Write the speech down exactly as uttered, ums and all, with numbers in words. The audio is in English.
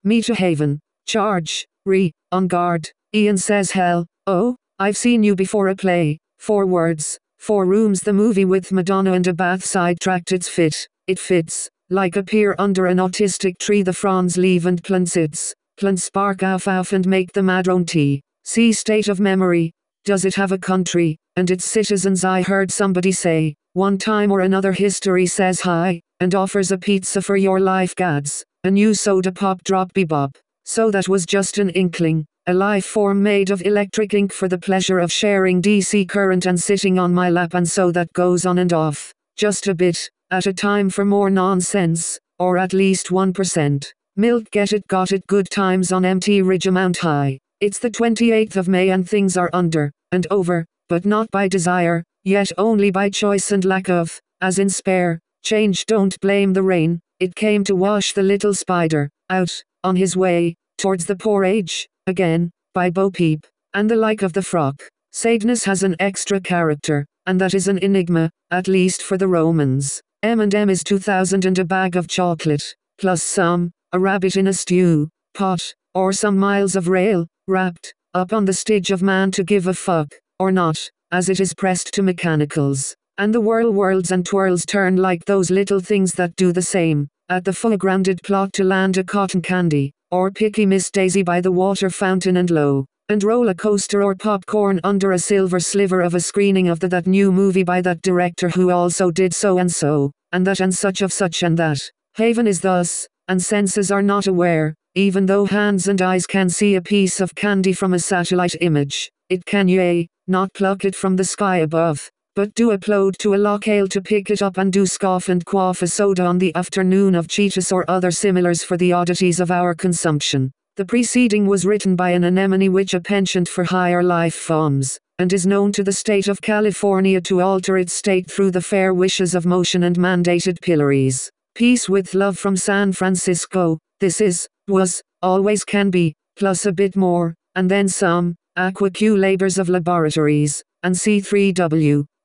Me to Haven. Charge. Re. On guard. Ian says hell. Oh, I've seen you before a play. Four words. Four rooms. The movie with Madonna and a bath sidetracked. It's fit. It fits. Like a pear under an autistic tree. The fronds leave and plants its. Plants spark off off and make the madrone tea. See state of memory. Does it have a country, and its citizens? I heard somebody say, one time or another history says hi, and offers a pizza for your life gads, a new soda pop drop bebop. So that was just an inkling, a life form made of electric ink for the pleasure of sharing D C current and sitting on my lap, and so that goes on and off, just a bit, at a time for more nonsense, or at least one percent. Milk get it got it good times on empty Ridgemount High. It's the twenty-eighth of May and things are under, and over, but not by desire, yet only by choice and lack of, as in spare, change. Don't blame the rain, it came to wash the little spider, out, on his way, towards the poor age, again, by Bo Peep, and the like of the frock. Sadness has an extra character, and that is an enigma, at least for the Romans. M and M is two thousand and a bag of chocolate, plus some, a rabbit in a stew pot, or some miles of rail, wrapped up on the stage of man to give a fuck, or not, as it is pressed to mechanicals. And the whirl whirls and twirls turn like those little things that do the same, at the foregrounded plot to land a cotton candy, or picky Miss Daisy by the water fountain and lo, and roll a coaster or popcorn under a silver sliver of a screening of the that new movie by that director who also did so and so, and that and such of such and that. Haven is thus, and senses are not aware. Even though hands and eyes can see a piece of candy from a satellite image, it can yea, not pluck it from the sky above, but do upload to a locale to pick it up and do scoff and quaff a soda on the afternoon of Cheetos or other similars for the oddities of our consumption. The preceding was written by an anemone witch, a penchant for higher life forms, and is known to the state of California to alter its state through the fair wishes of motion and mandated pillories. Peace with love from San Francisco. This is, was, always can be, plus a bit more, and then some, Aqua Q labors of laboratories, and C three W.